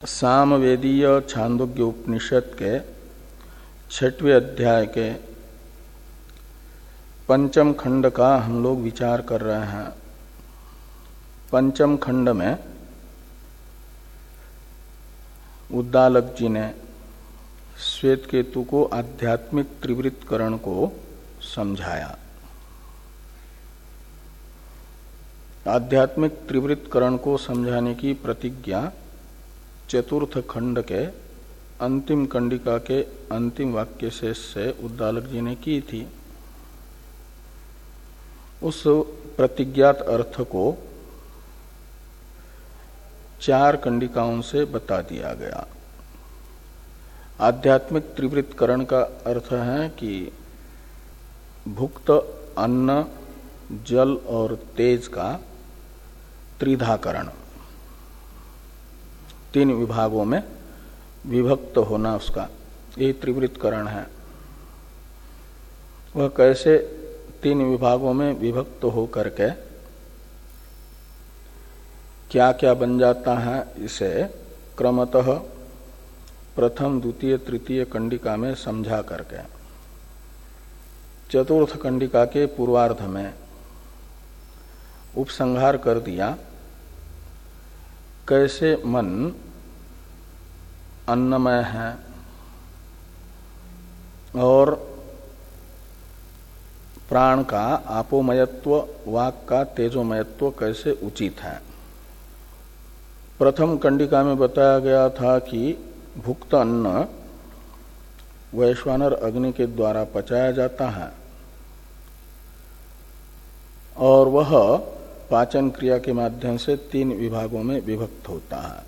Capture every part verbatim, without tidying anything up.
सामवेदीय छांदोग्य उपनिषद के छठवें अध्याय के पंचम खंड का हम लोग विचार कर रहे हैं। पंचम खंड में उद्दालक जी ने श्वेत केतु को आध्यात्मिक त्रिवृत्तकरण को समझाया। आध्यात्मिक त्रिवृत्तकरण को समझाने की प्रतिज्ञा चतुर्थ खंड के अंतिम कंडिका के अंतिम वाक्य शेष से उद्दालक जी ने की थी। उस प्रतिज्ञात अर्थ को चार कंडिकाओं से बता दिया गया। आध्यात्मिक त्रिवृत्तकरण का अर्थ है कि भुक्त अन्न, जल और तेज का त्रिधाकरण, तीन विभागों में विभक्त होना, उसका ये त्रिवृत्तकरण है। वह कैसे तीन विभागों में विभक्त हो करके क्या क्या बन जाता है, इसे क्रमतः प्रथम, द्वितीय, तृतीय कंडिका में समझा करके चतुर्थ कंडिका के पूर्वार्ध में उपसंहार कर दिया। कैसे मन अन्नमय है और प्राण का आपोमयत्व, वाक का तेजोमयत्व कैसे उचित है। प्रथम कंडिका में बताया गया था कि भुक्त अन्न वैश्वानर अग्नि के द्वारा पचाया जाता है और वह पाचन क्रिया के माध्यम से तीन विभागों में विभक्त होता है।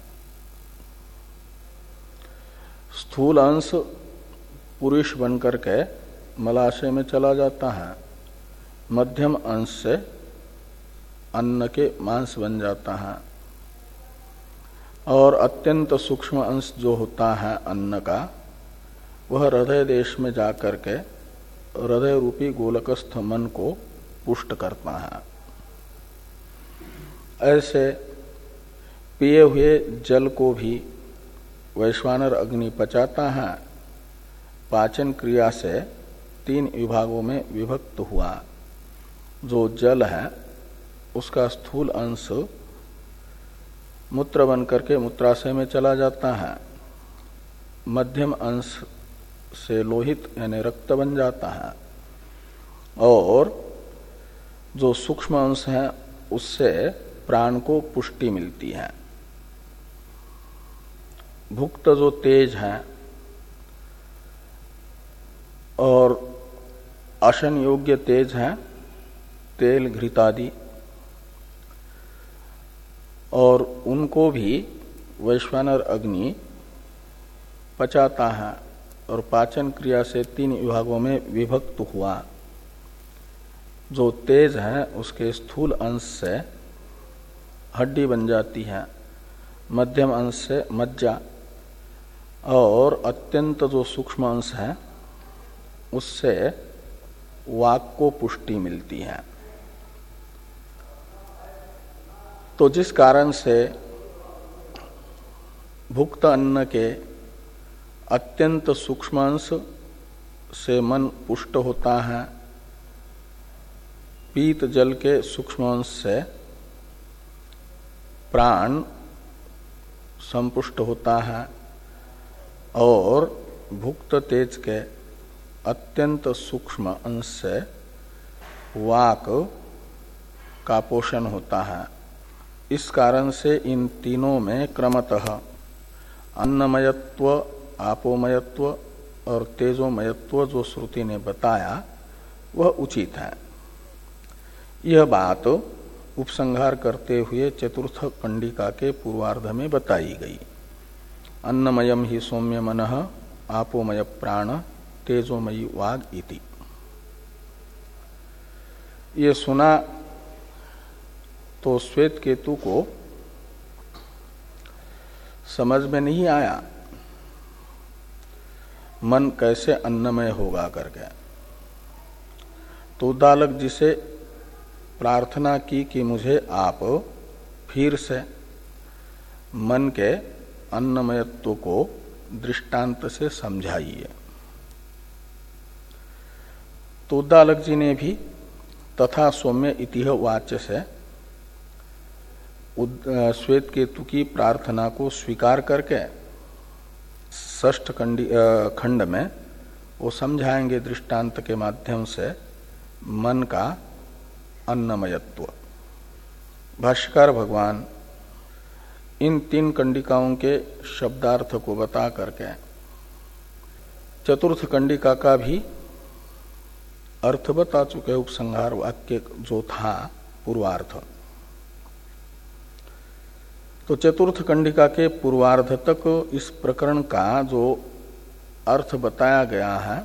स्थूल अंश पुरुष बनकर के मलाशय में चला जाता है, मध्यम अंश से अन्न के मांस बन जाता है और अत्यंत सूक्ष्म अंश जो होता है अन्न का, वह हृदय देश में जाकर के हृदय रूपी गोलकस्थ मन को पुष्ट करता है। ऐसे पिए हुए जल को भी वैश्वानर अग्नि पचाता है। पाचन क्रिया से तीन विभागों में विभक्त हुआ जो जल है, उसका स्थूल अंश मूत्र बन करके मूत्राशय में चला जाता है, मध्यम अंश से लोहित यानी रक्त बन जाता है और जो सूक्ष्म अंश है उससे प्राण को पुष्टि मिलती है। भुक्त जो तेज है और अशन योग्य तेज है, तेल, घृतादि, और उनको भी वैश्वानर अग्नि पचाता है और पाचन क्रिया से तीन विभागों में विभक्त हुआ। जो तेज है उसके स्थूल अंश से हड्डी बन जाती है, मध्यम अंश से मज्जा और अत्यंत जो सूक्ष्म अंश है उससे वाक को पुष्टि मिलती है। तो जिस कारण से भुक्त अन्न के अत्यंत सूक्ष्म अंश से मन पुष्ट होता है, पीत जल के सूक्ष्म अंश से प्राण संपुष्ट होता है और भुक्त तेज के अत्यंत सूक्ष्म अंश से वाक का पोषण होता है। इस कारण से इन तीनों में क्रमतः अन्नमयत्व, आपोमयत्व और तेजोमयत्व जो श्रुति ने बताया वह उचित है। यह बात उपसंहार करते हुए चतुर्थ कंडिका के पूर्वार्ध में बताई गई। अन्नमयम ही सौम्य मनः, आपोमय प्राण, तेजोमयी वाग इति। ये सुना तो श्वेत केतु को समझ में नहीं आया मन कैसे अन्नमय होगा करके। तो उद्दालक जी से प्रार्थना की कि मुझे आप फिर से मन के अन्नमयत्व को दृष्टांत से समझाइए। तो उद्दालक जी ने भी तथा सौम्य इतिह वाच्य से श्वेत केतु की प्रार्थना को स्वीकार करके षष्ठ खंड में वो समझाएंगे दृष्टांत के माध्यम से मन का अन्नमयत्व। भाष्यकार भगवान इन तीन कंडिकाओं के शब्दार्थ को बता करके चतुर्थ कंडिका का भी अर्थ बता चुके। उपसंहार वाक्य जो था पूर्वार्थ, तो चतुर्थ कंडिका के पूर्वार्ध तक इस प्रकरण का जो अर्थ बताया गया है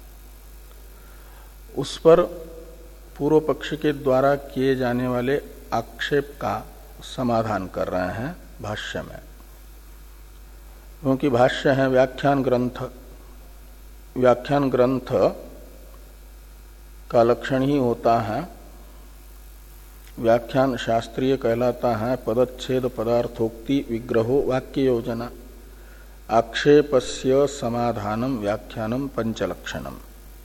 उस पर पूर्व पक्ष के द्वारा किए जाने वाले आक्षेप का समाधान कर रहे हैं भाष्य में। क्योंकि भाष्य है व्याख्यान ग्रंथ, व्याख्यान ग्रंथ का लक्षण ही होता है, व्याख्यान शास्त्रीय कहलाता है पदच्छेद पदार्थोक्ति विग्रहो वाक्य योजना, आक्षेपस्य समाधानम व्याख्यानम पंचलक्षणम।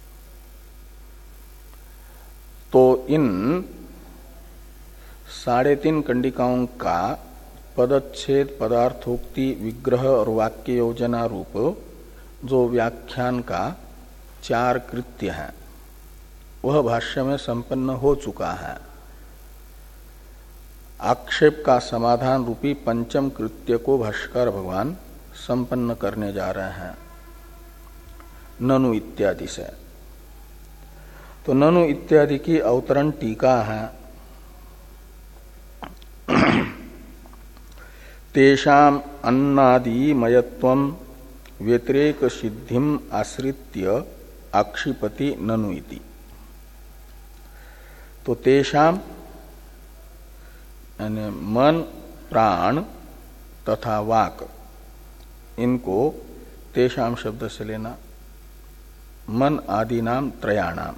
तो इन साढ़े तीन कंडिकाओं का पदच्छेद पदार्थोक्ति विग्रह और वाक्य योजना रूप जो व्याख्यान का चार कृत्य है वह भाष्य में संपन्न हो चुका है। आक्षेप का समाधान रूपी पंचम कृत्य को भाष्यकार भगवान संपन्न करने जा रहे हैं ननु इत्यादि से। तो ननु इत्यादि की अवतरण टीका है। तेषाम अन्नादि मयत्वम व्यतिरेक सिद्धिम आश्रित्य आक्षिपति ननु इति। तो तेषाम यानी मन प्राण तथा वाक, इनको तेषाम शब्द से लेना। मन आदि नाम त्रयाणाम,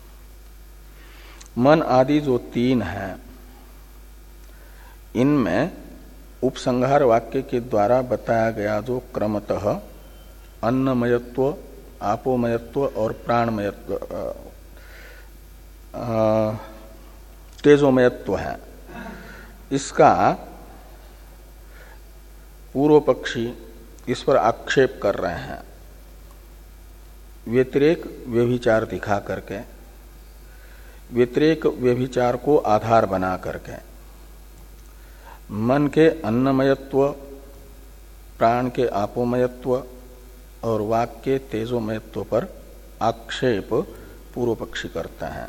मन आदि जो तीन हैं इनमें उपसंहार वाक्य के द्वारा बताया गया जो क्रमतः अन्नमयत्व, आपोमयत्व और प्राणमयत्व तेजोमयत्व है, इसका पूर्व पक्षी इस पर आक्षेप कर रहे हैं व्यतिरेक व्यभिचार दिखा करके, व्यतिरेक व्यभिचार को आधार बना करके मन के अन्नमयत्व, प्राण के आपोमयत्व और वाक के तेजोमयत्व पर आक्षेप पूर्व पक्षी करता है।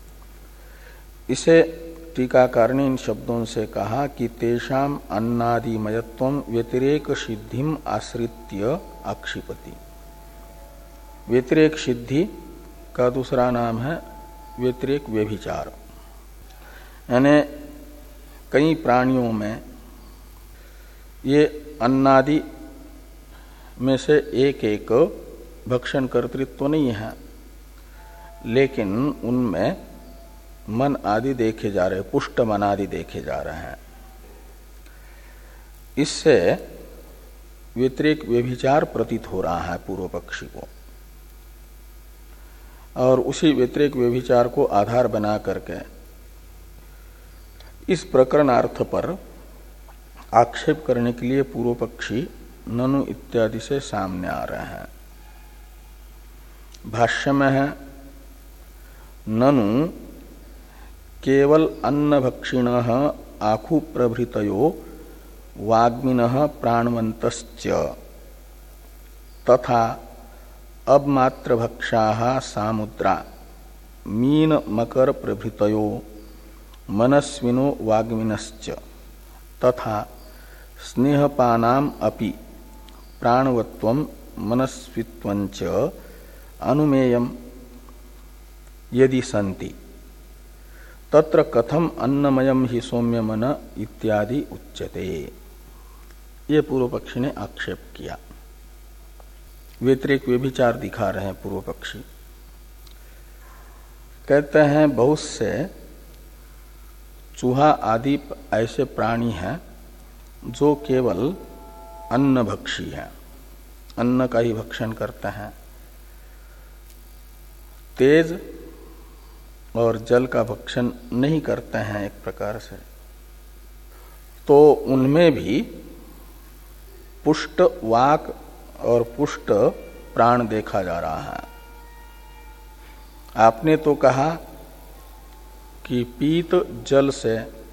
इसे टीकाकार ने इन शब्दों से कहा कि तेषाम अन्नादिमयत्वम व्यतिरेक सिद्धिम आश्रित्य आक्षिपति। व्यतिरेक सिद्धि का दूसरा नाम है व्यतिरेक व्यभिचार। यानी कई प्राणियों में ये अन्नादि में से एक एक भक्षण कर्तृत्व नहीं है, लेकिन उनमें मन आदि देखे जा रहे, पुष्ट मन आदि देखे जा रहे हैं। इससे व्यतिरेक व्यभिचार प्रतीत हो रहा है पूर्व पक्षी को, और उसी व्यतिरेक व्यभिचार को आधार बना करके इस प्रकरणार्थ पर आक्षेप करने के लिए पूर्व पक्षी ननु इत्यादि से सामने आ रहे हैं। भाष्य में है ननु केवल अन्नभक्षिणः आखु प्रभृतयो वाग्मिनः प्राणवन्तश्च तथा अबमात्रभक्षाः सामुद्रा मीन मकर प्रभृतयो मनस्विनो वाग्मिनश्च तथा स्नेहपानाम अपि प्राणवत्वम मनस्वित्वंच अनुमेयम यदि सन्ति तत्र कथम अन्नमयम ही सौम्य मन इत्यादि उच्यते। ये पूर्व पक्षी ने आक्षेप किया, व्यतिरेक व्यभिचार दिखा रहे हैं पूर्व पक्षी। कहते हैं बहुत से चूहा आदि ऐसे प्राणी हैं जो केवल अन्न भक्षी है, अन्न का ही भक्षण करते हैं। तेज और जल का भक्षण नहीं करते हैं एक प्रकार से, तो उनमें भी पुष्ट वाक और पुष्ट प्राण देखा जा रहा है। आपने तो कहा कि पीत जल से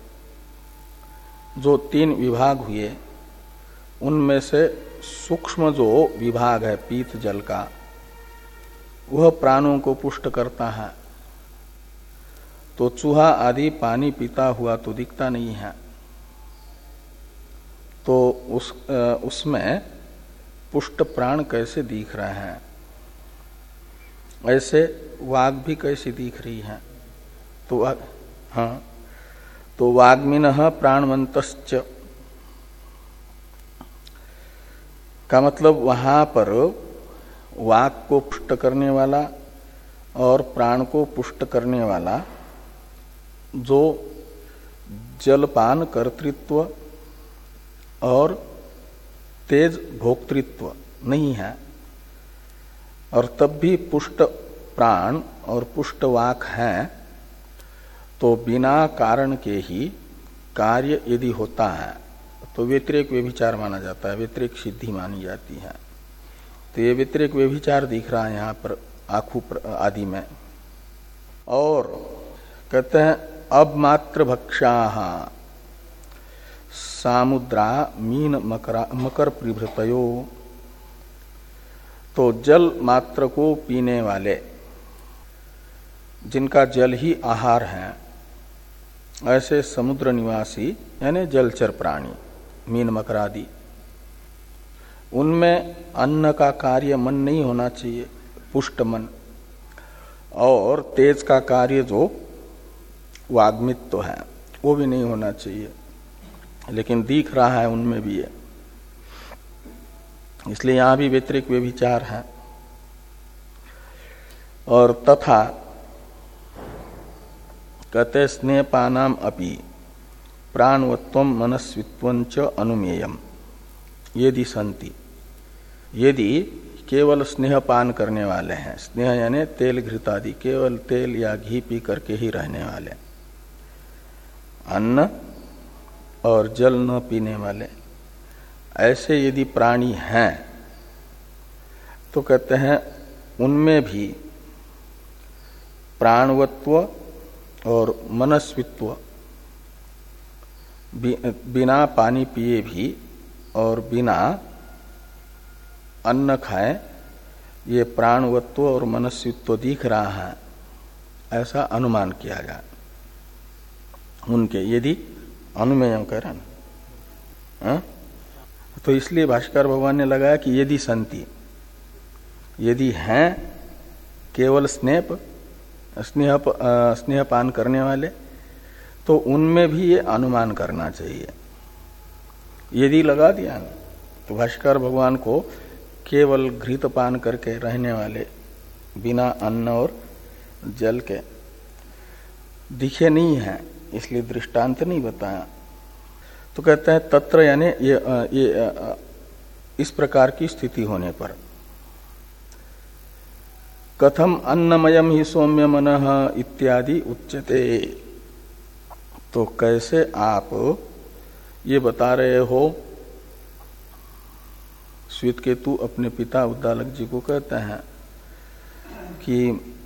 जो तीन विभाग हुए उनमें से सूक्ष्म जो विभाग है पीत जल का, वह प्राणों को पुष्ट करता है। तो चूहा आदि पानी पीता हुआ तो दिखता नहीं है, तो उस उसमें पुष्ट प्राण कैसे दिख रहे हैं, ऐसे वाग भी कैसी दिख रही है। तो हाँ, तो वाग्मिनः प्राणवंतश्च का मतलब वहां पर वाक को पुष्ट करने वाला और प्राण को पुष्ट करने वाला जो जलपान कर्तृत्व और तेज भोक्तृत्व नहीं है, और तब भी पुष्ट प्राण और पुष्ट वाक हैं, तो बिना कारण के ही कार्य यदि होता है तो व्यतिरेक व्यभिचार माना जाता है, व्यतिरेक सिद्धि मानी जाती है। तो ये व्यतिरेक व्यभिचार दिख रहा है यहाँ पर आखू आदि में। और कहते हैं अब मात्र भक्षाः सामुद्रा मीन मकरा मकर प्रभृतयो, तो जल मात्र को पीने वाले जिनका जल ही आहार है, ऐसे समुद्र निवासी यानी जलचर प्राणी मीन मकर आदि, उनमें अन्न का कार्य मन नहीं होना चाहिए, पुष्ट मन, और तेज का कार्य जो वाग्मित्व है वो भी नहीं होना चाहिए, लेकिन दिख रहा है उनमें भी है, इसलिए यहां भी व्यतिरिक्त व्यभिचार है। और तथा कहते स्नेहपानाम अपि प्राणवत्वम मनस्वित्वंच अनुमेयम यदि संति, यदि केवल स्नेहपान करने वाले हैं, स्नेह यानी तेल घृत आदि, केवल तेल या घी पी करके ही रहने वाले, अन्न और जल न पीने वाले, ऐसे यदि प्राणी हैं तो कहते हैं उनमें भी प्राणवत्व और मनस्वित्व बिना पानी पिए भी और बिना अन्न खाए ये प्राणवत्व और मनस्वित्व दिख रहा है, ऐसा अनुमान किया जाए उनके, यदि अनुमेय कह रहे ना, तो इसलिए भाष्कर भगवान ने लगाया कि यदि संति, यदि हैं केवल स्नेह स्नेह स्नेहपान करने वाले, तो उनमें भी ये अनुमान करना चाहिए। यदि लगा दिया ना, तो भाष्कर भगवान को केवल घृत पान करके रहने वाले बिना अन्न और जल के दिखे नहीं है, इसलिए दृष्टांत नहीं बताया। तो कहते हैं तत्र यानी ये, ये इस प्रकार की स्थिति होने पर कथम अन्नमयम ही सौम्य मनः इत्यादि उच्यते, तो कैसे आप ये बता रहे हो, श्वेतकेतु अपने पिता उद्दालक जी को कहते हैं कि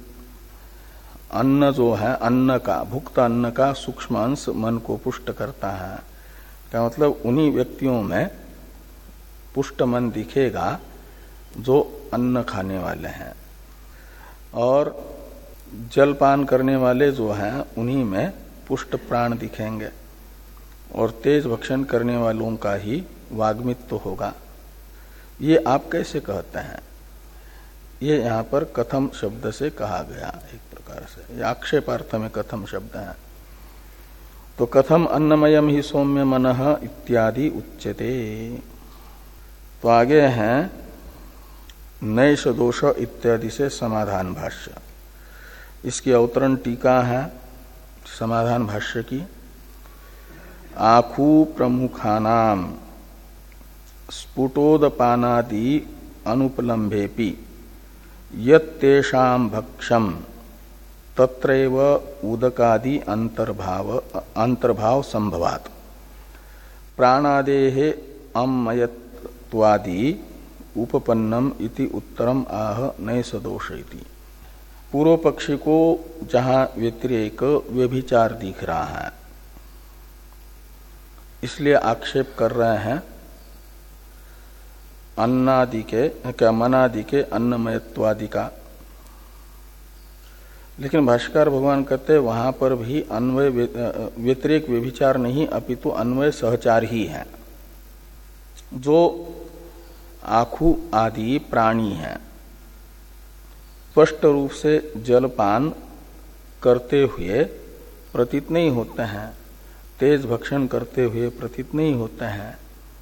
अन्न जो है, अन्न का भुक्त अन्न का सूक्ष्म अंश मन को पुष्ट करता है, क्या मतलब उन्हीं व्यक्तियों में पुष्ट मन दिखेगा जो अन्न खाने वाले हैं, और जलपान करने वाले जो हैं उन्हीं में पुष्ट प्राण दिखेंगे, और तेज भक्षण करने वालों का ही वाग्मित्व होगा। ये आप कैसे कहते हैं? ये यहाँ पर कथम शब्द से कहा गया, एक प्रकार से ये आक्षेपार्थ में कथम शब्द है। तो कथम अन्नमयम ही सौम्य मनः इत्यादि उच्यते। तो आगे हैं नैष दोष इत्यादि से समाधान भाष्य, इसकी अवतरण टीका है समाधान भाष्य की। आखू प्रमुखानाम स्फुटोदपानादि अनुपलम्भेपि यत्तेषां भक्षम तत्रैव उदकादि अंतर्भाव अंतर्भाव संभवात् प्राणादेः अमयत्वादि उपपन्नम इति उत्तरम आह नैष दोष इति। पूर्व पक्षी को जहां व्यतिरेक व्यभिचार दिख रहा है, इसलिए आक्षेप कर रहे हैं अन्नादि के क्या मनादि के अन्नमयत्वादि का। लेकिन भाष्यकार भगवान कहते हैं वहां पर भी अन्वय व्यतिरेक व्यभिचार नहीं, अपितु अन्वय सहचार ही है। जो आखु आदि प्राणी हैं स्पष्ट रूप से जलपान करते हुए प्रतीत नहीं होते हैं, तेज भक्षण करते हुए प्रतीत नहीं होते हैं,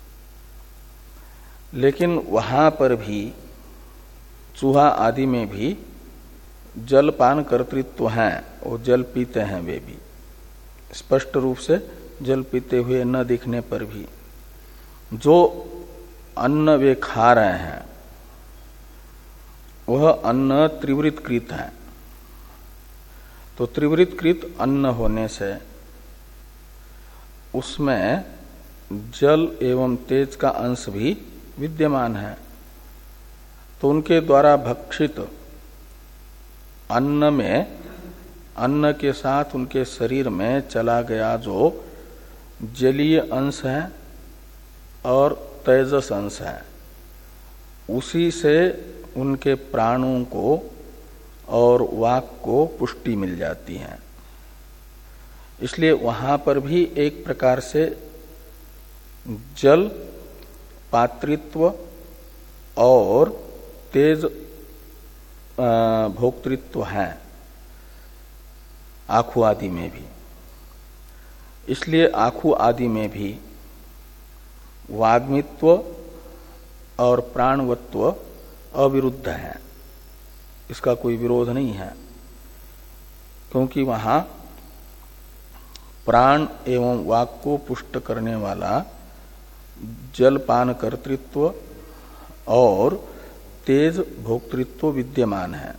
लेकिन वहां पर भी चूहा आदि में भी जलपान कर्तृत्व हैं, वो जल पीते हैं, वे भी स्पष्ट रूप से जल पीते हुए न दिखने पर भी। जो अन्न वे खा रहे हैं वह अन्न त्रिवृतकृत है, तो त्रिवृतकृत अन्न होने से उसमें जल एवं तेज का अंश भी विद्यमान है। तो उनके द्वारा भक्षित अन्न में अन्न के साथ उनके शरीर में चला गया जो जलीय अंश है और तेजस अंश है, उसी से उनके प्राणों को और वाक को पुष्टि मिल जाती है। इसलिए वहां पर भी एक प्रकार से जल पात्रित्व और तेज भोक्तृत्व है आखु आदि में भी। इसलिए आखु आदि में भी वाग्मित्व और प्राणवत्व अविरुद्ध है, इसका कोई विरोध नहीं है, क्योंकि वहां प्राण एवं वाक को पुष्ट करने वाला जलपान कर्तृत्व और तेज भोक्तृत्व विद्यमान है।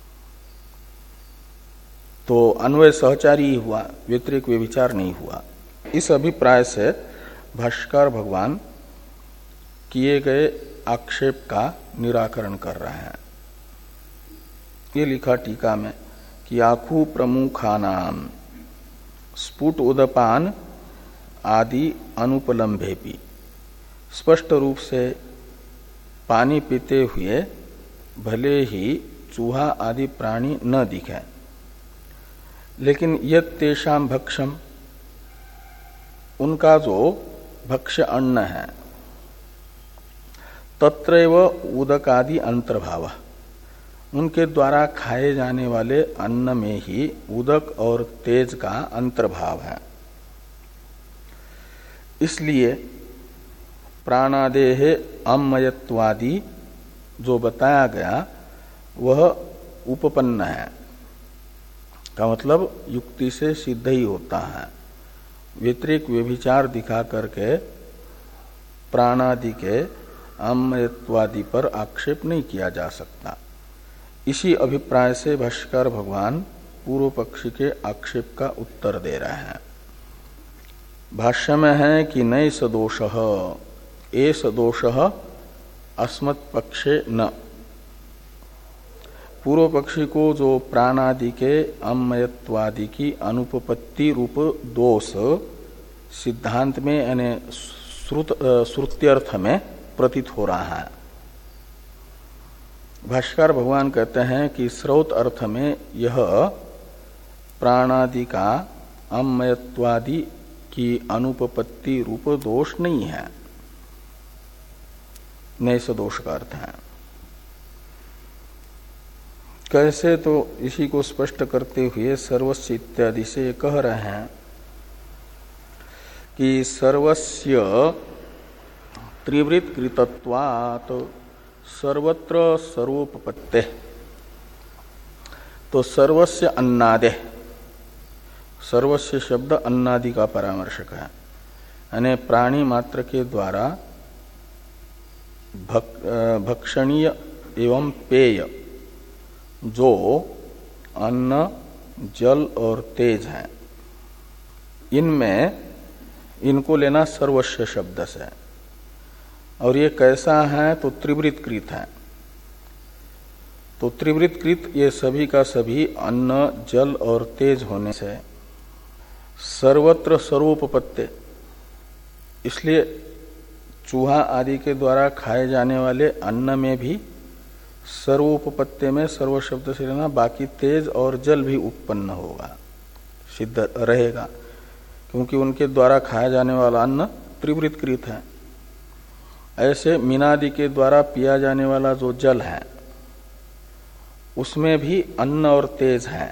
तो अन्वय सहचारी ही हुआ, व्यतिरेक व्यभिचार नहीं हुआ। इस अभिप्राय से भाष्यकार भगवान किए गए आक्षेप का निराकरण कर रहे हैं। ये लिखा टीका में कि आखु प्रमुखानाम स्फुट उदपान आदि अनुपलम्भेपि, स्पष्ट रूप से पानी पीते हुए भले ही चूहा आदि प्राणी न दिखे, लेकिन यत् तेषां भक्षम, उनका जो भक्ष्य अन्न है, तत्रैव उदकादि अंतर्भाव, उनके द्वारा खाए जाने वाले अन्न में ही उदक और तेज का अंतर्भाव है। इसलिए प्राणादेह अमयत्वादि जो बताया गया वह उपपन्न है, का मतलब युक्ति से सिद्ध ही होता है। व्यतिरेक व्यभिचार दिखा करके प्राणादि के अमयत्वादि पर आक्षेप नहीं किया जा सकता। इसी अभिप्राय से भाष्यकार भगवान पूर्व पक्षी के आक्षेप का उत्तर दे रहे हैं। भाष्य में है कि नई सदोषः एष दोषः अस्मत् पक्षे न, पूर्व पक्षी को जो प्राणादि के अमयत्वादि की अनुपपत्ति रूप दोष सिद्धांत में यानी श्रुत श्रुत्यर्थ में प्रतीत हो रहा है। भाष्यकार भगवान कहते हैं कि स्रोत अर्थ में यह प्राणादि का अमयत्वादि की अनुपपत्ति रूप दोष नहीं है, नैष दोष का अर्थ है। कैसे? तो इसी को स्पष्ट करते हुए सर्वस्य इत्यादि से कह रहे हैं कि सर्वस्य त्रिवृत कृतत्वात् सर्वत्र सर्वोपपत्ते, तो सर्वस्य अन्नादे, सर्वस्य शब्द अन्नादि का परामर्शक है, यानी प्राणी मात्र के द्वारा भक, भक्षणीय एवं पेय जो अन्न, जल और तेज है, इनमें इनको लेना सर्वस्व शब्द से। और ये कैसा है तो त्रिवृतकृत है। तो त्रिवृतकृत ये सभी का सभी अन्न, जल और तेज होने से सर्वत्र सर्वोपपत्ति, इसलिए चूहा आदि के द्वारा खाए जाने वाले अन्न में भी सर्वोपपत्ति में सर्व शब्द से लेना, बाकी तेज और जल भी उत्पन्न होगा, सिद्ध रहेगा, क्योंकि उनके द्वारा खाया जाने वाला अन्न त्रिवृतकृत है। ऐसे मीनादि के द्वारा पिया जाने वाला जो जल है उसमें भी अन्न और तेज है।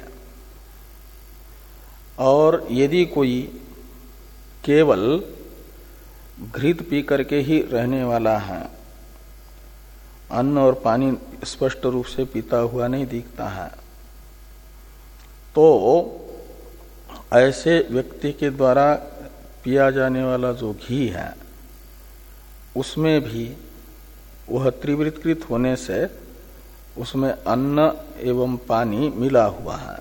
और यदि कोई केवल घृत पी करके ही रहने वाला है, अन्न और पानी स्पष्ट रूप से पीता हुआ नहीं दिखता है, तो ऐसे व्यक्ति के द्वारा पिया जाने वाला जो घी है उसमें भी वह त्रिवृतकृत होने से उसमें अन्न एवं पानी मिला हुआ है।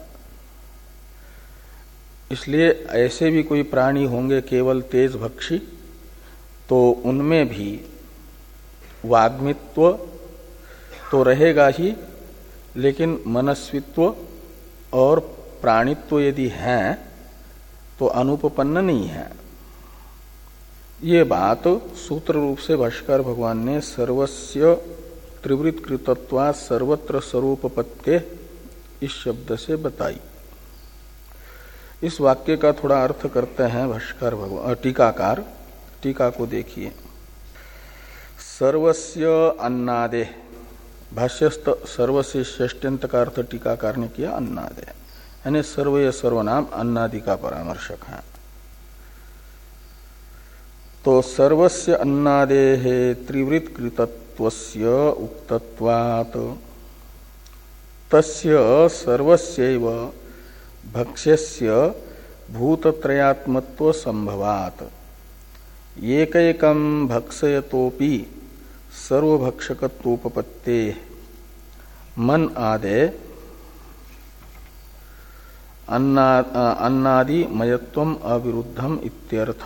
इसलिए ऐसे भी कोई प्राणी होंगे केवल तेज भक्षी, तो उनमें भी वाग्मित्व तो रहेगा ही, लेकिन मनस्वित्व और प्राणित्व यदि है तो अनुपपन्न नहीं है। ये बात सूत्र रूप से भाष्कर भगवान ने सर्वस्य त्रिवृतकृतत्वा सर्वत्र स्वरूपपत्ते इस शब्द से बताई। इस वाक्य का थोड़ा अर्थ करते हैं भाष्कर भगवान टीकाकार। टीका को देखिए। सर्वस्य अन्नादे, भाष्यस्थ सर्वस्य षष्ट्यंत का अर्थ टीकाकार ने किया अन्नादे, यानी सर्वय सर्वनाम अन्नादि का परामर्शक है। तो सर्वस्य अन्नादे है त्रिवृतकृतत्वस्य उक्तत्वात् तस्य सर्वस्यैव भक्ष्यस्य भूतत्रयात्मत्व संभवात् एकैकं भक्षयतोपि सर्वभक्षकत्वोपपत्ते मन आदे अन्ना, अन्नादि मयत्वम अविरुद्धम इत्यर्थ।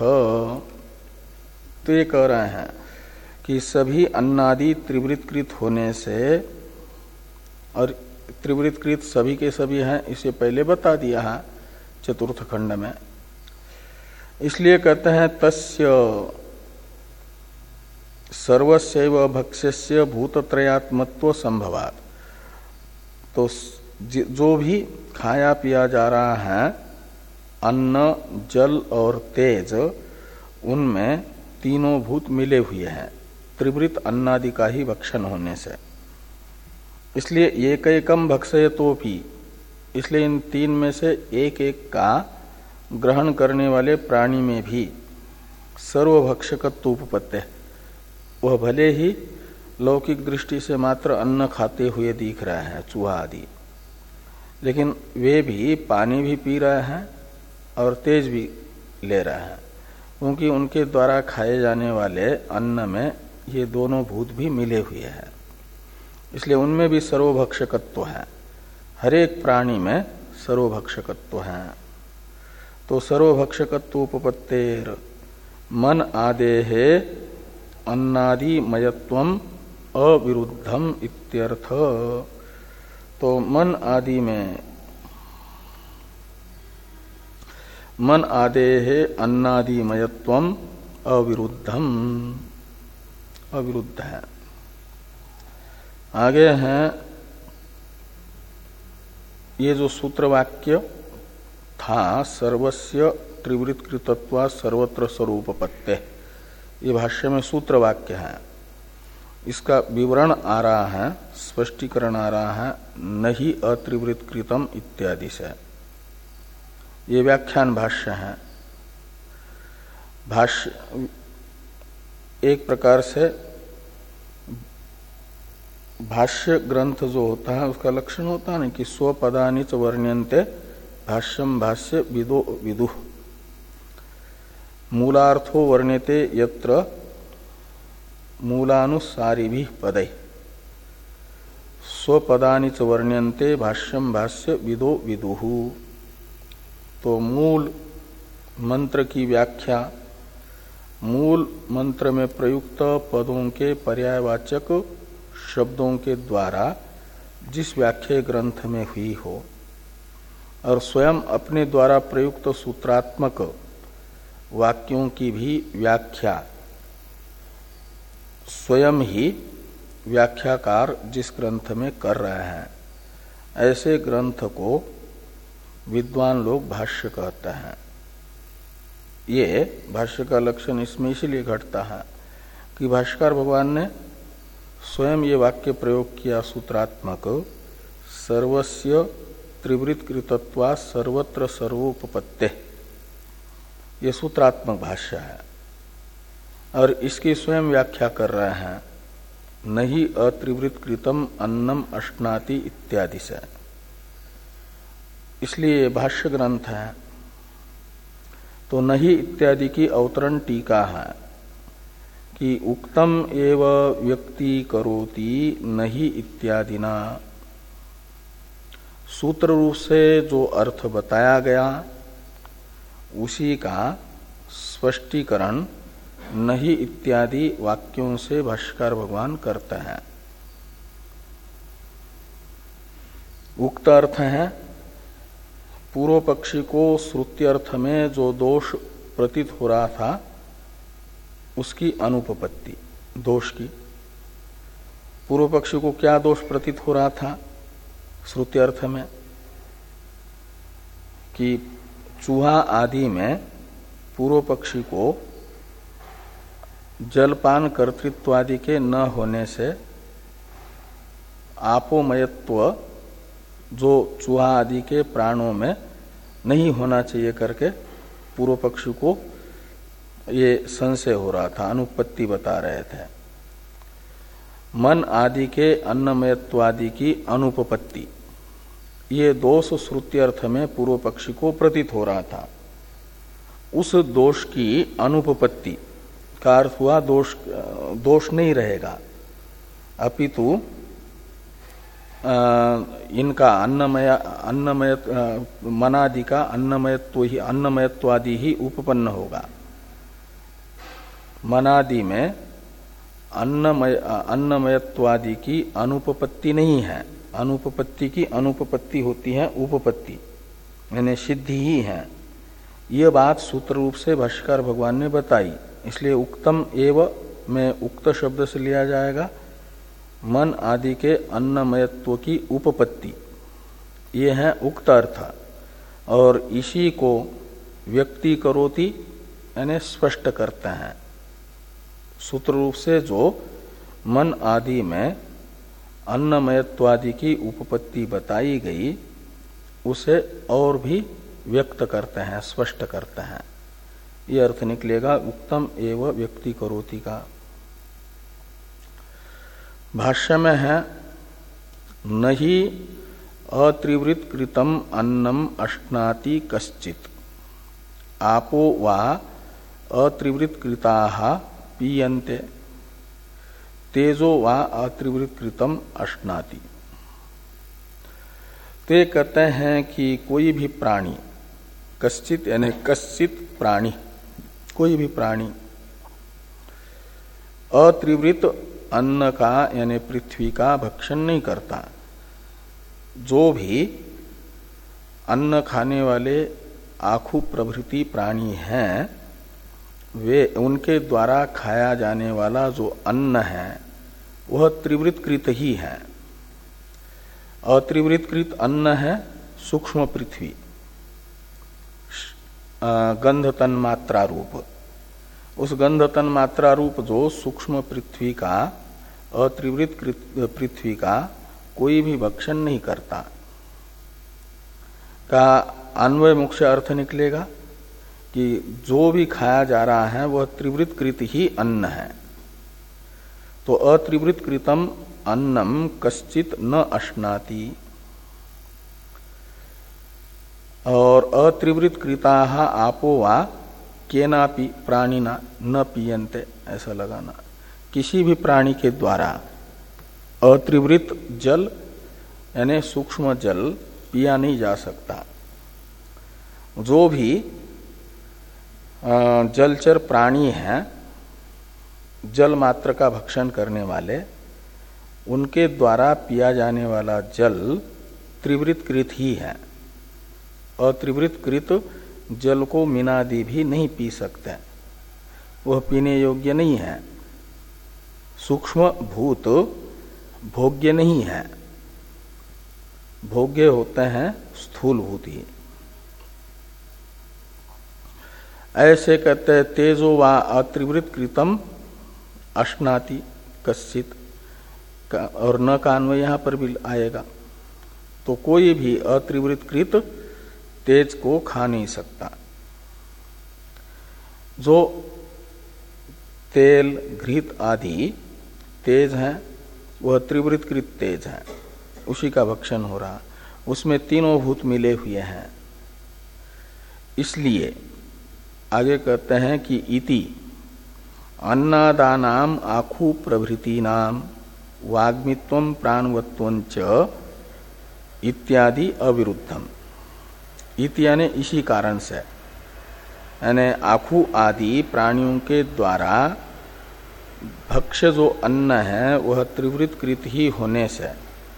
तो ये कह रहे हैं कि सभी अन्नादि त्रिवृतकृत होने से, और त्रिवृतकृत सभी के सभी हैं इसे पहले बता दिया है चतुर्थ खंड में, इसलिए कहते हैं तस्य सर्वस्यैव भक्ष्यस्य भूतत्रयात्मत्व संभवात्। तो जो भी खाया पिया जा रहा है अन्न, जल और तेज, उनमें तीनों भूत मिले हुए हैं त्रिवृत अन्नादि का ही भक्षण होने से। इसलिए एक एकम भक्षयतोपि, इसलिए इन तीन में से एक एक का ग्रहण करने वाले प्राणी में भी सर्वभक्षकत्व उपपत्ति, वह भले ही लौकिक दृष्टि से मात्र अन्न खाते हुए दिख रहे हैं चूहा आदि, लेकिन वे भी पानी भी पी रहे हैं और तेज भी ले रहे हैं, क्योंकि उनके द्वारा खाए जाने वाले अन्न में ये दोनों भूत भी मिले हुए हैं। इसलिए उनमें भी सर्वभक्षकत्व है, हर एक प्राणी में सर्वभक्षकत्व है। तो सर्वभक्षकत्व उपपत्तेर मन आदेः अन्नादि मयत्वम अविरुद्धम इत्यर्थ। तो मन आदि में मन आदेः अन्नादि मयत्वम अविरुद्धम, अविरुद्ध है। आगे हैं ये जो सूत्र वाक्य था सर्वस्य त्रिवृतकृतत्वा सर्वत्र स्वरूपपत्ते, ये भाष्य में सूत्र वाक्य है, इसका विवरण आ रहा है, स्पष्टीकरण आ रहा है नहीं अत्रिवृतकृतम इत्यादि से। ये व्याख्यान भाष्य है। भाष्य एक प्रकार से भाष्य ग्रंथ जो होता है उसका लक्षण होता है ना कि स्वपदानि च वर्ण्यन्ते भाष्यम भाष्य विदो विदुः, मूलार्थो वर्ण्यते यत्र मूलानुसारी भी पदै स्वपदानि च वर्ण्यन्ते भाष्यम भाष्य विदो विदुहु। तो मूल मंत्र की व्याख्या मूल मंत्र में प्रयुक्त पदों के पर्यायवाचक शब्दों के द्वारा जिस व्याख्या ग्रंथ में हुई हो और स्वयं अपने द्वारा प्रयुक्त सूत्रात्मक वाक्यों की भी व्याख्या स्वयं ही व्याख्याकार जिस ग्रंथ में कर रहे हैं, ऐसे ग्रंथ को विद्वान लोग भाष्य कहते हैं। ये भाष्य का लक्षण इसमें इसलिए घटता है कि भाष्यकार भगवान ने स्वयं ये वाक्य प्रयोग किया सूत्रात्मक सर्वस्य त्रिवृत कृतत्वा सर्वत्र सर्वोपपत्ते, ये सूत्रात्मक भाष्य है और इसकी स्वयं व्याख्या कर रहे हैं नहीं अत्रिवृत कृतम अन्नम अश्नाति इत्यादि से। इसलिए भाष्य ग्रंथ है। तो नहीं इत्यादि की अवतरण टीका है कि उक्तम एव व्यक्ति करोति नहीं इत्यादिना, सूत्र रूप से जो अर्थ बताया गया उसी का स्पष्टीकरण नहीं इत्यादि वाक्यों से भाष्यकार भगवान करते हैं। उक्त अर्थ है पूर्व पक्षी को श्रुति अर्थ में जो दोष प्रतीत हो रहा था उसकी अनुपपत्ति, दोष की। पूर्व पक्षी को क्या दोष प्रतीत हो रहा था श्रुति अर्थ में कि चूहा आदि में पूर्व पक्षी को जलपान कर्तृत्वादि के न होने से आपोमयत्व जो चूहा आदि के प्राणों में नहीं होना चाहिए करके पूर्व पक्षी को ये संशय हो रहा था, अनुपत्ति बता रहे थे। मन आदि के अन्नमयत्वादि की अनुपपत्ति, ये दोष श्रुति अर्थ में पूर्व पक्षी को प्रतीत हो रहा था। उस दोष की अनुपपत्ति का अर्थ हुआ दोष दोष नहीं रहेगा, अपितु इनका अन्नमय अन्नमय मनादि का अन्नमयत्व ही अन्नमयत्वादि ही उपपन्न होगा। मनादि में अन्नमय अन्नमयत्वादि की अनुपपत्ति नहीं है, अनुपपत्ति की अनुपपत्ति होती है उपपत्ति, यानी सिद्धि ही है। ये बात सूत्र रूप से भाष्यकार भगवान ने बताई। इसलिए उक्तम एव में उक्त शब्द से लिया जाएगा मन आदि के अन्नमयत्व की उपपत्ति, ये है उक्त अर्थ। और इसी को व्यक्ति करोति यानी स्पष्ट करते हैं। सूत्र रूप से जो मन आदि में अन्नमयत्वादि की उपपत्ति बताई गई उसे और भी व्यक्त करते हैं, स्पष्ट करते हैं। ये अर्थ निकलेगा उक्तम एव व्यक्ति करोति का। भाष्य में है नहीं अत्रिवृत कृतम अन्नम अश्नाति कश्चित आपो वा अत्रिवृत कृताः पीयन्ते तेजो वा अत्रिवृत कृतम अश्नाति। ते कहते हैं कि कोई भी प्राणी, कश्चित यानी कश्चित प्राणी, कोई भी प्राणी अत्रिवृत अन्न का यानी पृथ्वी का भक्षण नहीं करता। जो भी अन्न खाने वाले आखु प्रभृति प्राणी हैं वे उनके द्वारा खाया जाने वाला जो अन्न है वह त्रिवृत कृत ही है। अत्रिवृत कृत अन्न है सूक्ष्म पृथ्वी, गंध तन मात्रा रूप। उस गंध तन मात्रा रूप जो सूक्ष्म पृथ्वी का अत्रिवृत पृथ्वी का कोई भी भक्षण नहीं करता का अन्वय मुख्य अर्थ निकलेगा कि जो भी खाया जा रहा है वह त्रिवृत कृत ही अन्न है। तो अत्रिवृत कृतम अन्नम कश्चित न अश्नाति और अत्रिवृत कृताः आपो वा केनापि प्राणिना न पीयन्ते, ऐसा लगाना किसी भी प्राणी के द्वारा अत्रिवृत जल यानी सूक्ष्म जल पिया नहीं जा सकता। जो भी जलचर प्राणी हैं, जल मात्र का भक्षण करने वाले, उनके द्वारा पिया जाने वाला जल त्रिवृत कृत ही है। अत्रिवृत कृत जल को मीनादि भी नहीं पी सकते, वह पीने योग्य नहीं है। सूक्ष्म भूत भोग्य नहीं है, भोग्य होते हैं स्थूल भूत ही। ऐसे कहते हैं तेजो वा अत्रिवृत कृतम अश्नाति कश्चित, और न का अन्वय यहां पर भी आएगा। तो कोई भी अत्रिवृत कृत तेज को खा नहीं सकता। जो तेल घृत आदि तेज है वह त्रिवृत कृत तेज है, उसी का भक्षण हो रहा, उसमें तीनों भूत मिले हुए हैं। इसलिए आगे कहते हैं कि इति अन्नादानाम आखु प्रभृतीनाम वाग्मित्वम प्राणवत्वं च इत्यादि अविरुद्धम। इति यानी इसी कारण से, यानी आखु आदि प्राणियों के द्वारा भक्ष्य जो अन्न है वह त्रिवृत कृत ही होने से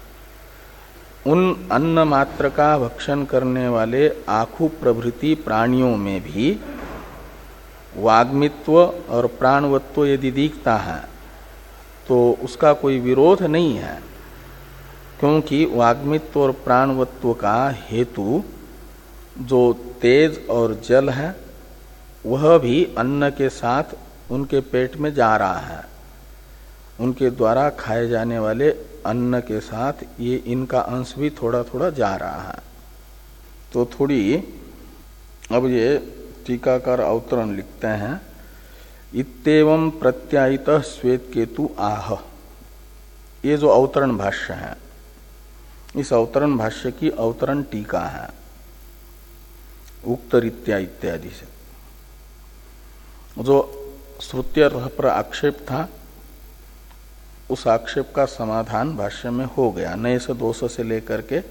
उन अन्न मात्र का भक्षण करने वाले आखु प्रभृति प्राणियों में भी वाग्मित्व और प्राणवत्व यदि दिखता है तो उसका कोई विरोध नहीं है, क्योंकि वाग्मित्व और प्राणवत्व का हेतु जो तेज और जल है वह भी अन्न के साथ उनके पेट में जा रहा है, उनके द्वारा खाए जाने वाले अन्न के साथ ये इनका अंश भी थोड़ा थोड़ा जा रहा है। तो थोड़ी अब ये टीकाकार अवतरण लिखते हैं, इत्तेवं प्रत्यायित श्वेत केतु आह। ये जो अवतरण भाष्य है, इस अवतरण भाष्य की अवतरण टीका है उक्तरीत्या इत्यादि से। जो श्रुत्यर्थ पर आक्षेप था उस आक्षेप का समाधान भाष्य में हो गया। नए से दोष से लेकर के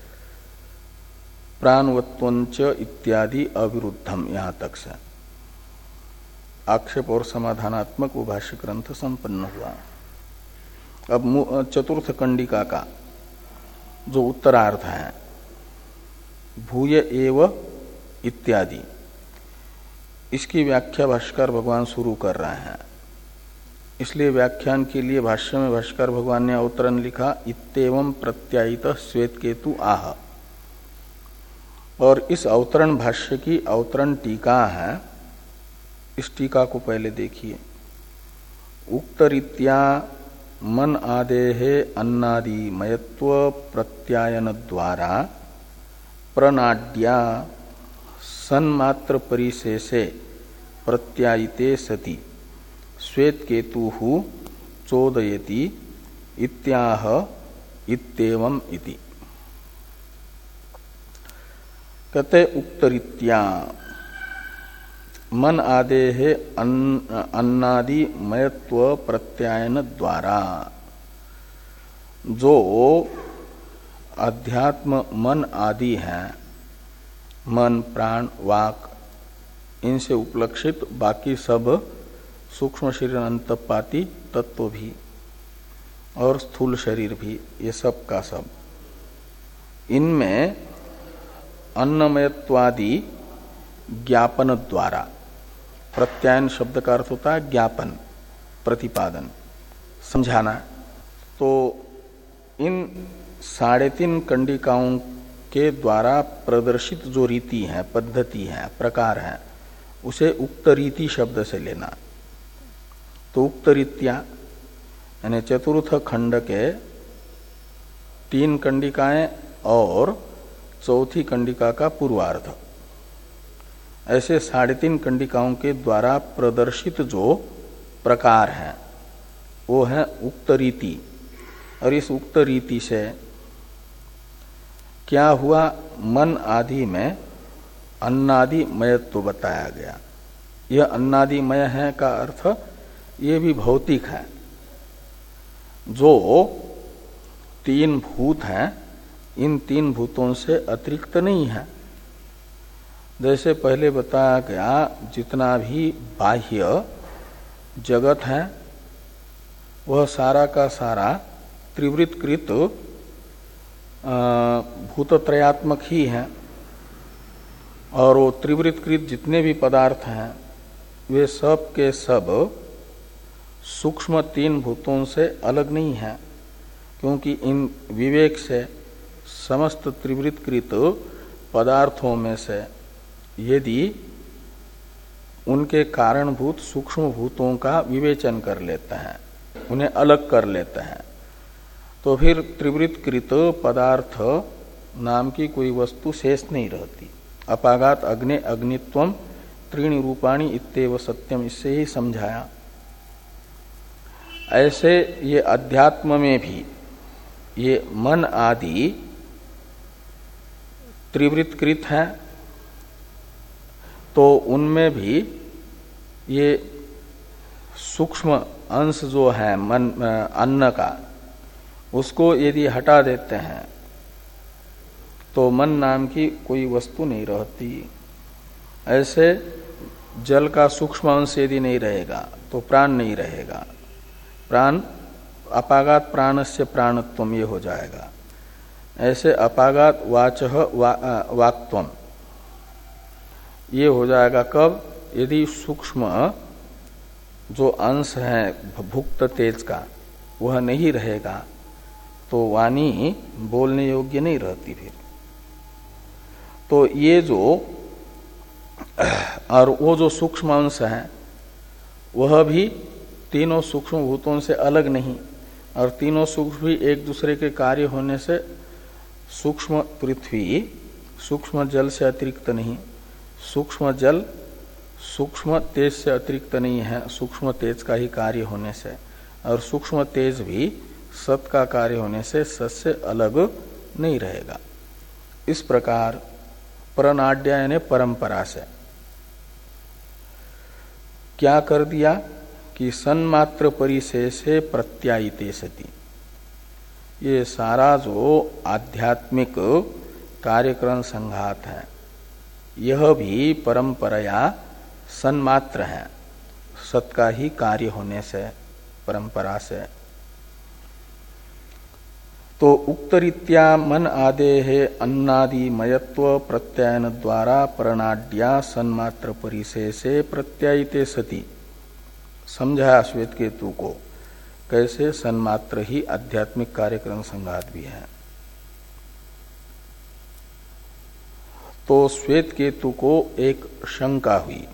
प्राणवत्वंच इत्यादि अविरुद्धम यहां तक से आक्षेप और समाधानात्मक वो भाष्य ग्रंथ संपन्न हुआ। अब चतुर्थ कंडिका का जो उत्तरार्थ है, भूय एव इत्यादि, इसकी व्याख्या भाष्कर भगवान शुरू कर रहे हैं। इसलिए व्याख्यान के लिए भाष्य में भाष्कर भगवान ने अवतरण लिखा, इत्तेवं प्रत्यायित श्वेत केतु आह। और इस अवतरण भाष्य की अवतरण टीका है, इस टीका को पहले देखिए। उक्तरीत्या मन आदेहे अन्नादि मयत्व प्रत्यायन द्वारा प्रनाड्या सन्मात्र परिशेषे प्रत्यायिते सति श्वेत केतु चोदयति इत्याह इत्तेवम् इति। कहते उक्तरीत्या मन आदेहे अन्नादि मयत्व प्रत्यायन द्वारा, जो अध्यात्म मन आदि हैं, मन प्राण वाक, इनसे उपलक्षित बाकी सब सूक्ष्म शरीर अंतपाती तत्व भी और स्थूल शरीर भी, ये सब का सब, इनमें अन्नमयत्वादि ज्ञापन द्वारा, प्रत्यायन शब्द का अर्थ होता है ज्ञापन, प्रतिपादन, समझाना। तो इन साढ़े तीन कंडिकाओं के द्वारा प्रदर्शित जो रीति है, पद्धति है, प्रकार है, उसे उक्त रीति शब्द से लेना। तो उक्त रीत्या यानी चतुर्थ खंड के तीन कंडिकाएं और चौथी कंडिका का पूर्वार्ध, ऐसे साढ़े तीन कंडिकाओं के द्वारा प्रदर्शित जो प्रकार है वो है उक्त रीति। और इस उक्त रीति से क्या हुआ, मन आदि में अन्नादि मयत्व बताया गया। यह अन्नादिमय है का अर्थ ये भी भौतिक है। जो तीन भूत हैं इन तीन भूतों से अतिरिक्त नहीं है। जैसे पहले बताया गया, जितना भी बाह्य जगत है वह सारा का सारा त्रिवृत्तकृत भूतत्रयात्मक ही है, और वो त्रिवृत्तकृत जितने भी पदार्थ हैं वे सब के सब सूक्ष्म तीन भूतों से अलग नहीं है, क्योंकि इन विवेक से समस्त त्रिवृत्तकृत पदार्थों में से यदि उनके कारणभूत सूक्ष्म भूतों का विवेचन कर लेते हैं, उन्हें अलग कर लेते हैं, तो फिर त्रिवृत्तकृत पदार्थ नाम की कोई वस्तु शेष नहीं रहती। अपागात अग्ने अग्नित्वम त्रीणि रूपाणि इत्येव सत्यम, इससे ही समझाया। ऐसे ये अध्यात्म में भी ये मन आदि त्रिवृत्तकृत है, तो उनमें भी ये सूक्ष्म अंश जो है मन अन्न का, उसको यदि हटा देते हैं तो मन नाम की कोई वस्तु नहीं रहती। ऐसे जल का सूक्ष्म अंश यदि नहीं रहेगा तो प्राण नहीं रहेगा। प्राण अपागात प्राणस्य प्राणत्वम ये हो जाएगा। ऐसे अपागात वाचः वा, वाक्त्वम ये हो जाएगा कब? यदि सूक्ष्म जो अंश है भुक्त तेज का वह नहीं रहेगा तो वाणी बोलने योग्य नहीं रहती फिर। तो ये जो और वो जो सूक्ष्म अंश है वह भी तीनों सूक्ष्म भूतों से अलग नहीं, और तीनों सूक्ष्म भी एक दूसरे के कार्य होने से सूक्ष्म पृथ्वी सूक्ष्म जल से अतिरिक्त नहीं, सूक्ष्म जल सूक्ष्म तेज से अतिरिक्त नहीं है, सूक्ष्म तेज का ही कार्य होने से, और सूक्ष्म तेज भी सत का कार्य होने से सत से अलग नहीं रहेगा। इस प्रकार प्रनाड्या यानी परंपरा से क्या कर दिया कि सन्मात्र परिशेषे प्रत्यायिते सति, ये सारा जो आध्यात्मिक कार्यक्रम संघात है यह भी परंपराया सन्मात्र है, सत का ही कार्य होने से परंपरा से। तो उक्तरीत्या मन आदे है अन्नादि मयत्व प्रत्यायन द्वारा प्रणाड्या सन्मात्र परिशेषे प्रत्यायिते सति समझाया श्वेत केतु को, कैसे सन्मात्र ही आध्यात्मिक कार्यक्रम संघात भी है। तो श्वेत केतु को एक शंका हुई,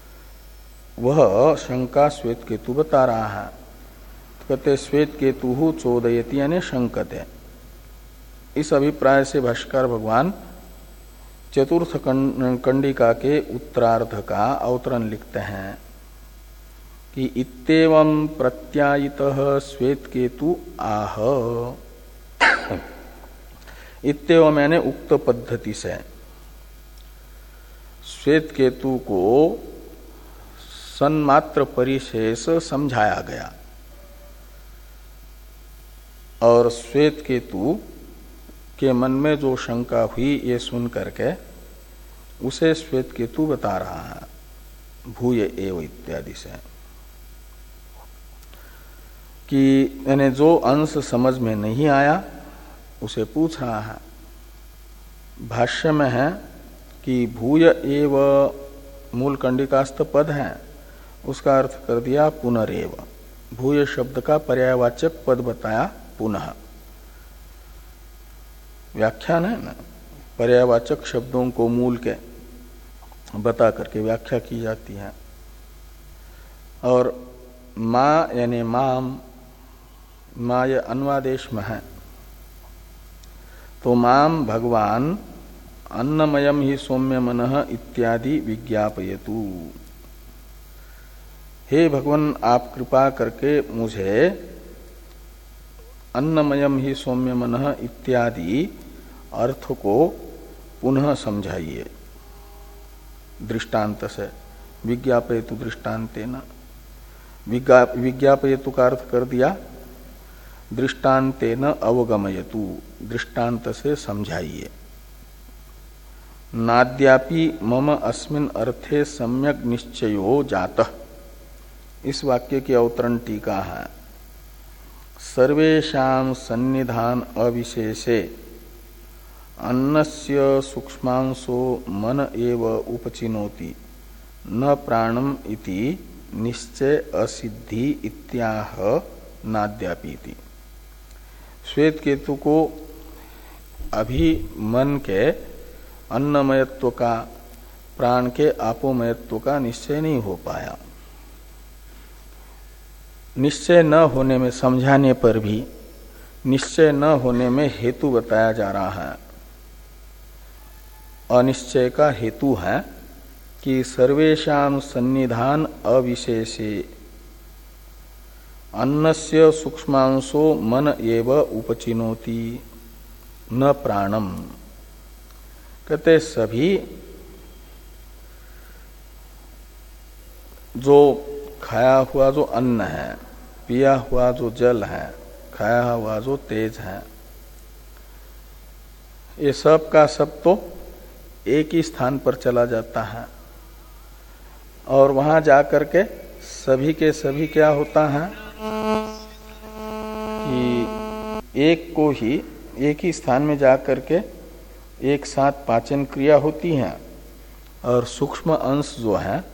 वह शंका श्वेत केतु बता रहा है। कहते श्वेत केतु चोदयति यानी शंकते। इस अभिप्राय से भाष्कर भगवान चतुर्थ कंडिका के उत्तरार्ध का अवतरण लिखते हैं कि इत्येवं प्रत्यायितः श्वेत केतु आह। इत्येवं यानी उक्त पद्धति से श्वेत केतु को सन्मात्र परिशेष समझाया गया, और श्वेत केतु के मन में जो शंका हुई ये सुन करके उसे श्वेत केतु बता रहा है भूय एव इत्यादि से, कि यानी जो अंश समझ में नहीं आया उसे पूछ रहा है। भाष्य में है कि भूय एव मूल कंडिकास्थ पद है, उसका अर्थ कर दिया पुनरेव। भूय शब्द का पर्यायवाचक पद बताया पुनः। व्याख्यान है ना, पर्यायवाचक शब्दों को मूल के बता करके व्याख्या की जाती है। और माँ यानी माम, माँ ये अन्वादेश में है, तो माम भगवान अन्नमयम ही सौम्य मनः इत्यादि विज्ञापयतु। हे भगवान, आप कृपा करके मुझे अन्नमयम ही सौम्य मनः इत्यादि अर्थ को पुनः समझाइए दृष्टांत से। विज्ञापयतु दृष्टांतेन, विज्ञापयतु का अर्थ कर दिया दृष्टांतेन अवगमयतु, दृष्टांत से समझाइए। नाद्यापि मम अस्मिन् अर्थे सम्यक निश्चयो जातः, इस वाक्य की अवतरण टीका है। सर्वेषां सन्निधान अविशेषे अन्नस्य सूक्ष्मांशो मन एव उपचिनोति न प्राणम इति निश्चय असिद्धि इत्याह नाद्यापीति। श्वेत केतु को अभी मन के अन्नमयत्व का, प्राण के आपोमयत्व का निश्चय नहीं हो पाया। निश्चय न होने में, समझाने पर भी निश्चय न होने में हेतु बताया जा रहा है। अनिश्चय का हेतु है कि सर्वेषां सन्निधान अविशेषे अन्नस्य सूक्ष्मांशो मन एव उपचिनोति न प्राणम। कहते सभी जो खाया हुआ जो अन्न है, पिया हुआ जो जल है, खाया हुआ जो तेज है, ये सब का सब तो एक ही स्थान पर चला जाता है और वहां जाकर के सभी के सभी क्या होता है कि एक को ही, एक ही स्थान में जाकर के एक साथ पाचन क्रिया होती है और सूक्ष्म अंश जो है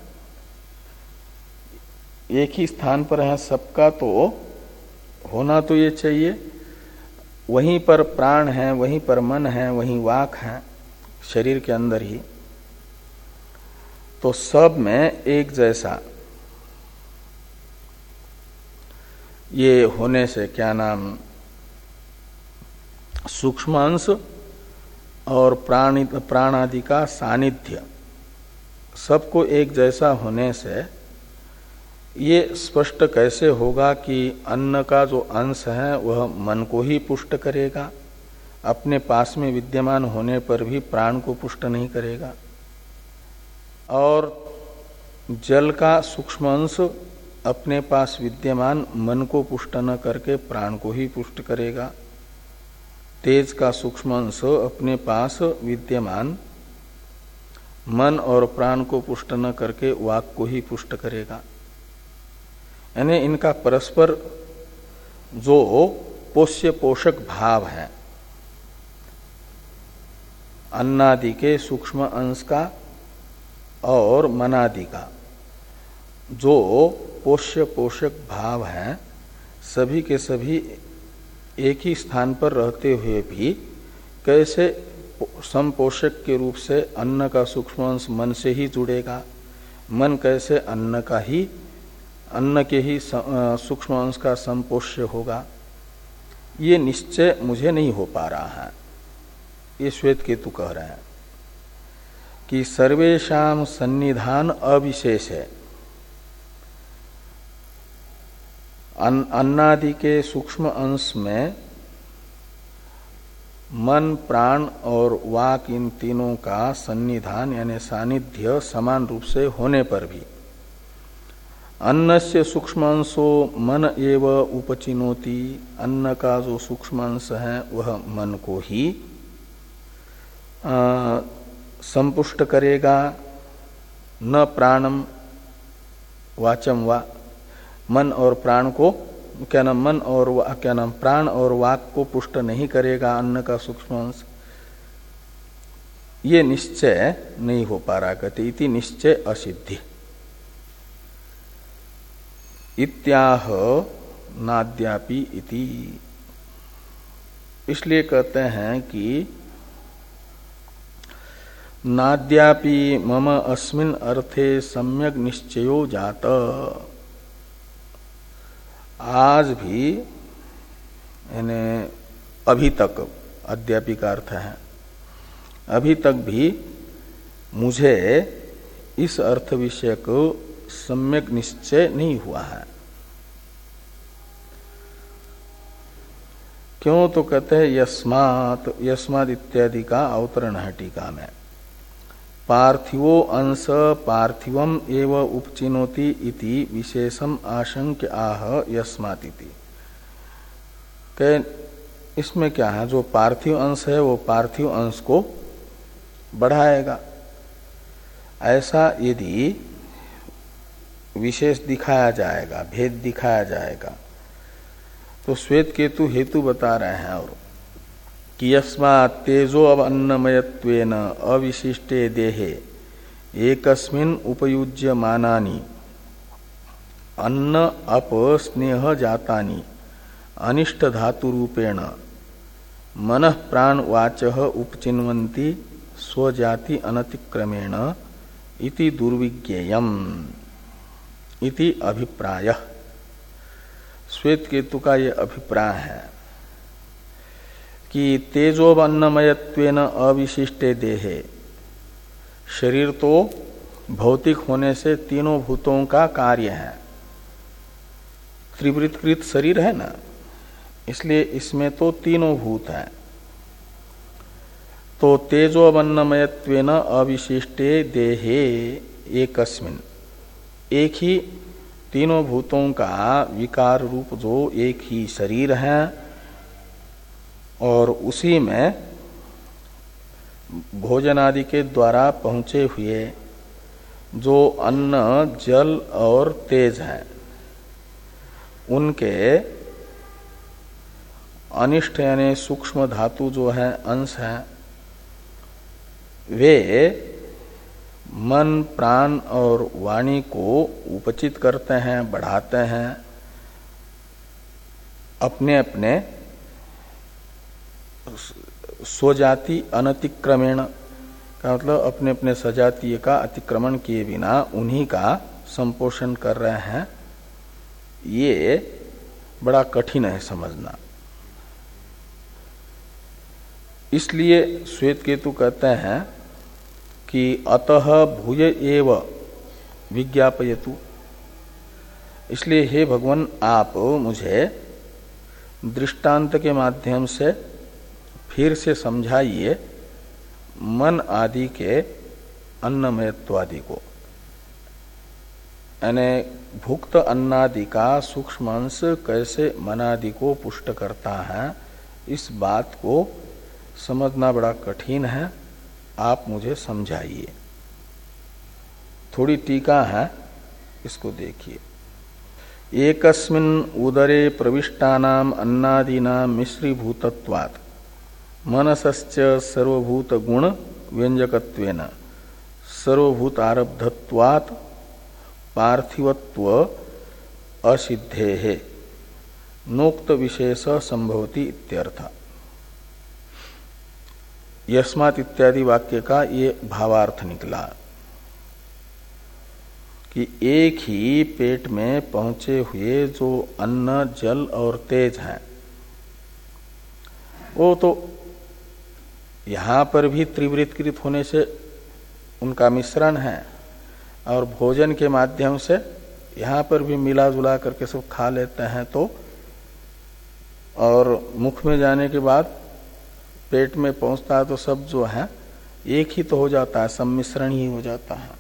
एक ही स्थान पर है, सबका तो होना तो ये चाहिए। वहीं पर प्राण है, वहीं पर मन है, वहीं वाक है, शरीर के अंदर ही। तो सब में एक जैसा ये होने से क्या नाम, सूक्ष्म अंश और प्राणी प्राण आदि का सानिध्य सबको एक जैसा होने से ये स्पष्ट कैसे होगा कि अन्न का जो अंश है वह मन को ही पुष्ट करेगा, अपने पास में विद्यमान होने पर भी प्राण को पुष्ट नहीं करेगा, और जल का सूक्ष्म अंश अपने पास विद्यमान मन को पुष्ट न करके प्राण को ही पुष्ट करेगा, तेज का सूक्ष्म अंश अपने पास विद्यमान मन और प्राण को पुष्ट न करके वाक को ही पुष्ट करेगा। यानी इनका परस्पर जो पोष्य पोषक भाव है, अन्नादि के सूक्ष्म अंश का और मनादि का जो पोष्य पोषक भाव है, सभी के सभी एक ही स्थान पर रहते हुए भी कैसे समपोषक के रूप से अन्न का सूक्ष्म अंश मन से ही जुड़ेगा, मन कैसे अन्न का ही अन्न के ही सूक्ष्म अंश का समपोष्य होगा, ये निश्चय मुझे नहीं हो पा रहा है। ये श्वेत केतु कह रहे हैं कि सर्वेषां सन्निधान अविशेष है। अन्नादि के सूक्ष्म अंश में मन, प्राण और वाक, इन तीनों का सन्निधान यानी सानिध्य समान रूप से होने पर भी अन्नस्य सूक्ष्मांशो मन एव उपचिनोति, अन्न का जो सूक्ष्मांश है वह मन को ही संपुष्ट करेगा, न प्राणम वाचम वा, मन और प्राण को क्या नाम मन और क्या नाम प्राण और वाक को पुष्ट नहीं करेगा अन्न का सूक्ष्मांश। ये निश्चय नहीं हो पा रहा, कहते इति निश्चय असिद्धि इत्याह नाद्यापि इति। इसलिए कहते हैं कि नाद्यापि मम अस्मिन् अर्थे सम्यक निश्चयो जात। आज भी यानी अभी तक, अद्यापि का अर्थ है अभी तक भी मुझे इस अर्थ विषय को सम्यक निश्चय नहीं हुआ है। क्यों? तो कहते हैं यस्मात्, यस्मात् इत्यादि का अवतरण है टीका में। पार्थिवो अंश पार्थिवम एव उपचिनोति इति विशेषम आशंक्य आह यस्मातिति। के इसमें क्या है, जो पार्थिव अंश है वो पार्थिव अंश को बढ़ाएगा। ऐसा यदि विशेष दिखाया जाएगा, भेद दिखाया जाएगा, तो श्वेत केतु हेतु बता रहे हैं और कि यस्मात् तेजो अन्नमयत्वेन अविशिष्टे देहे एकस्मिन् उपयुज्यमानानि अन्न अप स्नेह जातानि अनिष्ट धातु रूपेण मनः प्राण वाचः उपचिन्वन्ति स्वजाति अनतिक्रमेण इति दुर्विज्ञेयम् इति अभिप्रायः। श्वेत केतु का ये अभिप्राय है कि तेजोवन्नमयत्वेन अविशिष्टे देहे, शरीर तो भौतिक होने से तीनों भूतों का कार्य है, त्रिवृत्कृत शरीर है ना, इसलिए इसमें तो तीनों भूत हैं। तो तेजोवन्नमयत्वेन अविशिष्टे देहे एकस्मिन्, एक ही तीनों भूतों का विकार रूप जो एक ही शरीर है और उसी में भोजन आदि के द्वारा पहुंचे हुए जो अन्न जल और तेज है, उनके अनिष्ट यानी सूक्ष्म धातु जो है अंश है, वे मन प्राण और वाणी को उपचित करते हैं, बढ़ाते हैं अपने अपने स्वजाति अनतिक्रमेण का मतलब अपने अपने सजातीय का अतिक्रमण किए बिना उन्हीं का संपोषण कर रहे हैं। ये बड़ा कठिन है समझना। इसलिए श्वेत केतु कहते हैं कि अतः भूय एव विज्ञापयतु, इसलिए हे भगवान आप मुझे दृष्टांत के माध्यम से फिर से समझाइए मन आदि के अन्नमयत्वादि को, यानी भुक्त अन्नादि का सूक्ष्म अंश कैसे मनादि को पुष्ट करता है, इस बात को समझना बड़ा कठिन है, आप मुझे समझाइए। थोड़ी टीका है, इसको देखिए। एकस्मिन् उदरे प्रविष्टानाम अन्नादीनाम मिश्रीभूतत्वात् मनसश्च सर्वभूत गुण व्यंजकत्वेन सर्वभूत आरब्धत्वात् पार्थिवत्व असिद्धेः नोक्त विशेष संभवति इत्यर्थ। यस्मात् इत्यादि वाक्य का ये भावार्थ निकला कि एक ही पेट में पहुंचे हुए जो अन्न जल और तेज हैं, वो तो यहां पर भी त्रिवृत्कृत होने से उनका मिश्रण है और भोजन के माध्यम से यहां पर भी मिला जुला करके सब खा लेते हैं, तो और मुख में जाने के बाद पेट में पहुंचता है तो सब जो है एक ही तो हो जाता है, सम्मिश्रण ही हो जाता है।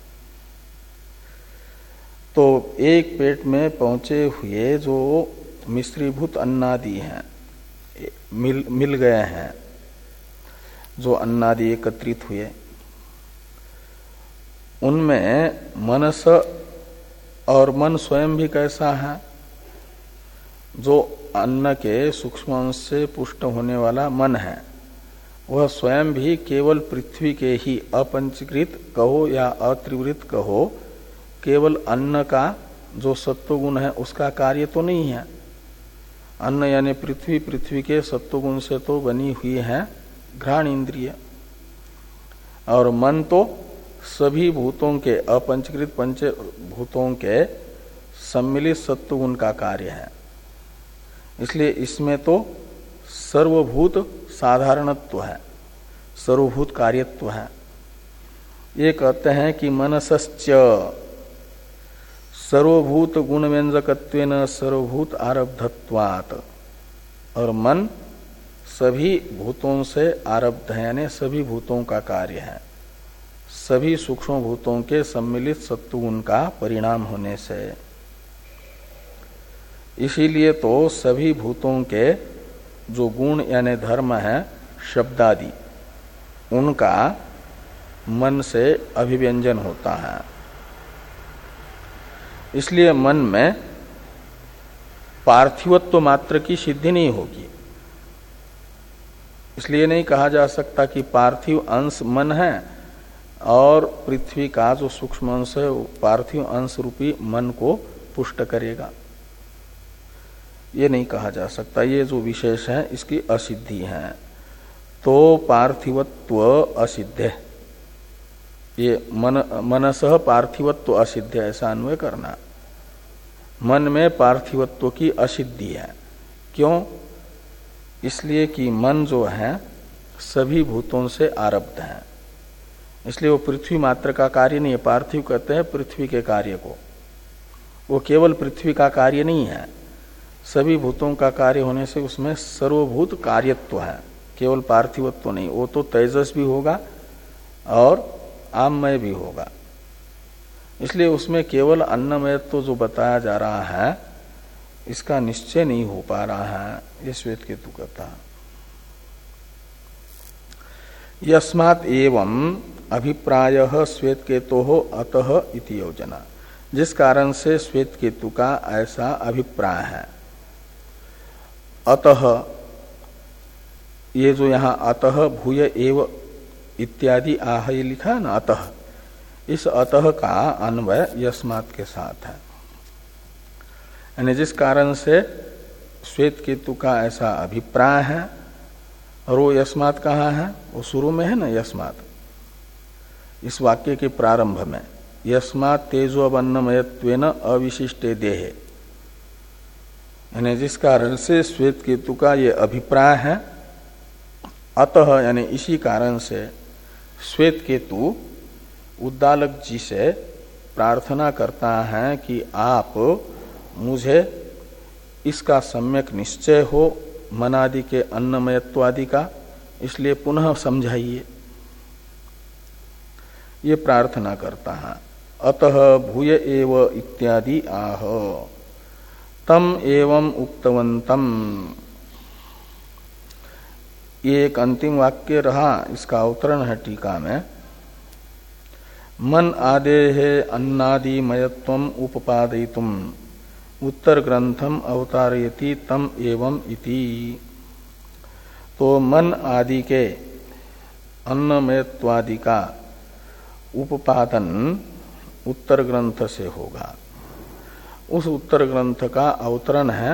तो एक पेट में पहुंचे हुए जो मिश्रीभूत अन्नादि हैं, मिल मिल गए हैं, जो अन्नादि एकत्रित हुए, उनमें मनस और मन स्वयं भी कैसा है, जो अन्न के सूक्ष्म अंश से पुष्ट होने वाला मन है, वह स्वयं भी केवल पृथ्वी के ही अपंचीकृत कहो या अत्रिवृत कहो, केवल अन्न का जो सत्वगुण है उसका कार्य तो नहीं है। अन्न यानी पृथ्वी, पृथ्वी के सत्वगुण से तो बनी हुई है घ्राण इंद्रिय, और मन तो सभी भूतों के अपंचकृत पंच भूतों के सम्मिलित सत्वगुण का कार्य है। इसलिए इसमें तो सर्वभूत साधारणत्व है, सर्वभूत कार्यत्व है। ये कहते हैं कि मनसश्च सर्वभूत गुण व्यंजकत्वेन सर्वभूत आरब्धत्वात्, और मन सभी भूतों से आरब्ध है, यानी सभी भूतों का कार्य है। सभी सूक्ष्म भूतों के सम्मिलित सत्वगुण का परिणाम होने से। इसीलिए तो सभी भूतों के जो गुण यानी धर्म है शब्दादि, उनका मन से अभिव्यंजन होता है। इसलिए मन में पार्थिवत्व मात्र की सिद्धि नहीं होगी। इसलिए नहीं कहा जा सकता कि पार्थिव अंश मन है और पृथ्वी का जो सूक्ष्म अंश है वो पार्थिव अंश रूपी मन को पुष्ट करेगा, ये नहीं कहा जा सकता। ये जो विशेष है इसकी असिद्धि है। तो पार्थिवत्व असिद्ध है, ये मन मनसः पार्थिवत्व असिद्ध है, ऐसा अन्वय करना। मन में पार्थिवत्व की असिद्धि है। क्यों? इसलिए कि मन जो है सभी भूतों से आरब्ध है, इसलिए वो पृथ्वी मात्र का कार्य नहीं है। पार्थिव कहते हैं पृथ्वी के कार्य को, वो केवल पृथ्वी का कार्य नहीं है, सभी भूतों का कार्य होने से उसमें सर्वभूत कार्यत्व है, केवल पार्थिवत्व नहीं। वो तो तेजस भी होगा और आममय भी होगा। इसलिए उसमें केवल अन्नमयत्व जो बताया जा रहा है इसका निश्चय नहीं हो पा रहा है, ये श्वेत केतु कहता है। यस्मात् एवं अभिप्रायः श्वेत केतोः अतः इति योजना, जिस कारण से श्वेत केतु का ऐसा अभिप्राय है। अतः, ये जो यहाँ अतः भूय एव इत्यादि आह ये लिखा है ना, अतः, इस अतः का अन्वय यस्मात् के साथ है। यानी जिस कारण से श्वेत केतु का ऐसा अभिप्राय है, और वो यस्मात् कहाँ है? वो शुरू में है ना यस्मात्, इस वाक्य के प्रारंभ में, यस्मात् तेजोवन्नमयत्वेन अविशिष्टे देहे, यानी जिस कारण से श्वेत केतु का ये अभिप्राय है। अतः यानी इसी कारण से श्वेत केतु उद्दालक जी से प्रार्थना करता है कि आप मुझे इसका सम्यक निश्चय हो मनादि के अन्नमयत्वादि का, इसलिए पुनः समझाइए, ये प्रार्थना करता है। अतः भूय एव इत्यादि आह तम एवं उक्तवंतम, ये एक अंतिम वाक्य रहा, इसका अवतरण है टीका में। मन आदेः अन्नादिमयत्वम उपपादयितुम उत्तर ग्रंथम अवतारयति तम एवं इति। तो मन आदि के अन्नमयत्वादि का उपादन उत्तर ग्रंथ से होगा। उस उत्तर ग्रंथ का अवतरण है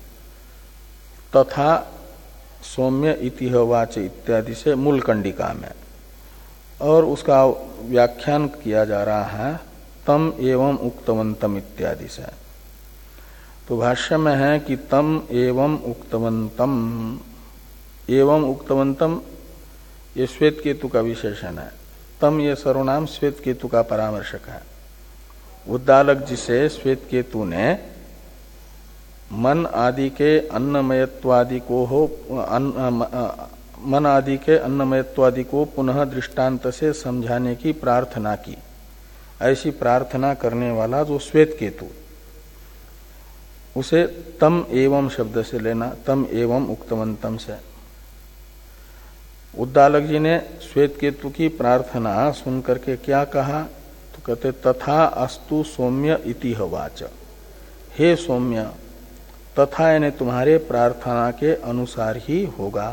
तथा सौम्य इति वाच इत्यादि से मूल कंडिका में, और उसका व्याख्यान किया जा रहा है तम एवं उक्तवंतम इत्यादि से। तो भाष्य में है कि तम एवं उक्तवंतम, एवं उक्तवंतम ये श्वेत केतु का विशेषण है। तम ये सर्वनाम श्वेत केतु का परामर्शक है। उद्दालक जी से श्वेत केतु ने मन आदि के अन्नमयत्वादि को हो अन्न, मन आदि के अन्नमयत्वादि को पुनः दृष्टांत से समझाने की प्रार्थना की। ऐसी प्रार्थना करने वाला जो श्वेत केतु, उसे तम एवं शब्द से लेना, तम एवं उक्तवंतम से। उद्दालक जी ने श्वेत केतु की प्रार्थना सुन करके क्या कहा? तो कहते तथा अस्तु सौम्य इति वाच, हे सौम्य, तथा यानी तुम्हारे प्रार्थना के अनुसार ही होगा।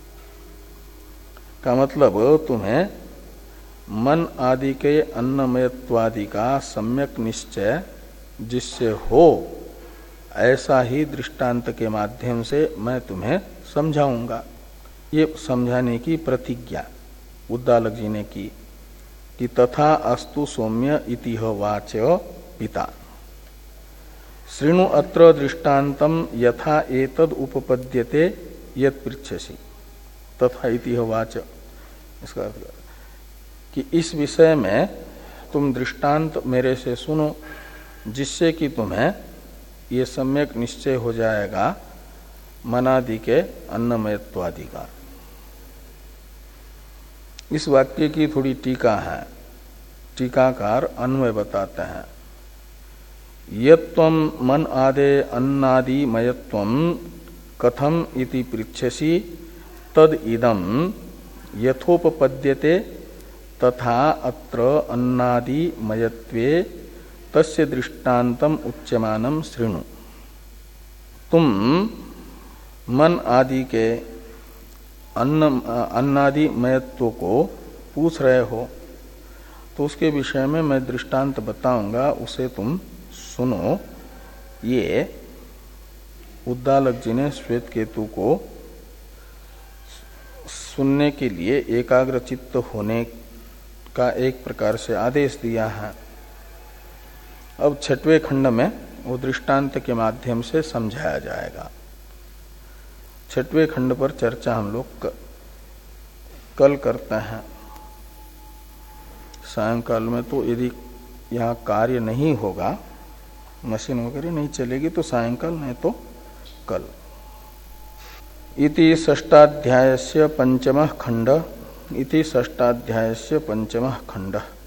का मतलब तुम्हें मन आदि के अन्नमयत्वादि का सम्यक निश्चय जिससे हो, ऐसा ही दृष्टांत के माध्यम से मैं तुम्हें समझाऊंगा। ये समझाने की प्रतिज्ञा उद्दालक जी ने की कि तथा अस्तु सौम्य इति वाच पिता शृणु अत्र दृष्टान्तम यथा एतद उपपद्यते यत् पृच्छसि, तथा इति वाच। इसका अर्थ कि इस विषय में तुम दृष्टांत मेरे से सुनो, जिससे कि तुम्हें ये सम्यक निश्चय हो जाएगा मनादि के अन्नमयत्वादि का। इस वाक्य की थोड़ी टीका है टीकाकार अन्वय बताते हैं। यत्त्वं मन आदे अन्नादि मयत्वं कथम इति पृच्छसि तद इदं यथोपपद्यते तथा अत्र अन्नादि मयत्वे तस्य दृष्टान्तम उच्यमानम शृणु। तुम मन आदि के अन्न अन्नादि मयत्व को पूछ रहे हो, तो उसके विषय में मैं दृष्टांत बताऊंगा, उसे तुम सुनो। ये उद्दालक जी ने श्वेत केतु को सुनने के लिए एकाग्र चित्त होने का एक प्रकार से आदेश दिया है। अब छठवें खंड में वो दृष्टांत के माध्यम से समझाया जाएगा। छठवें खंड पर चर्चा हम लोग कल करते हैं। सायंकाल में तो यदि यहाँ कार्य नहीं होगा, मशीन वगैरह नहीं चलेगी, तो सायंकाल नहीं तो कल। इति षष्ठाध्यायस्य पंचमः खंड इति षष्ठाध्यायस्य पंचमः खंड।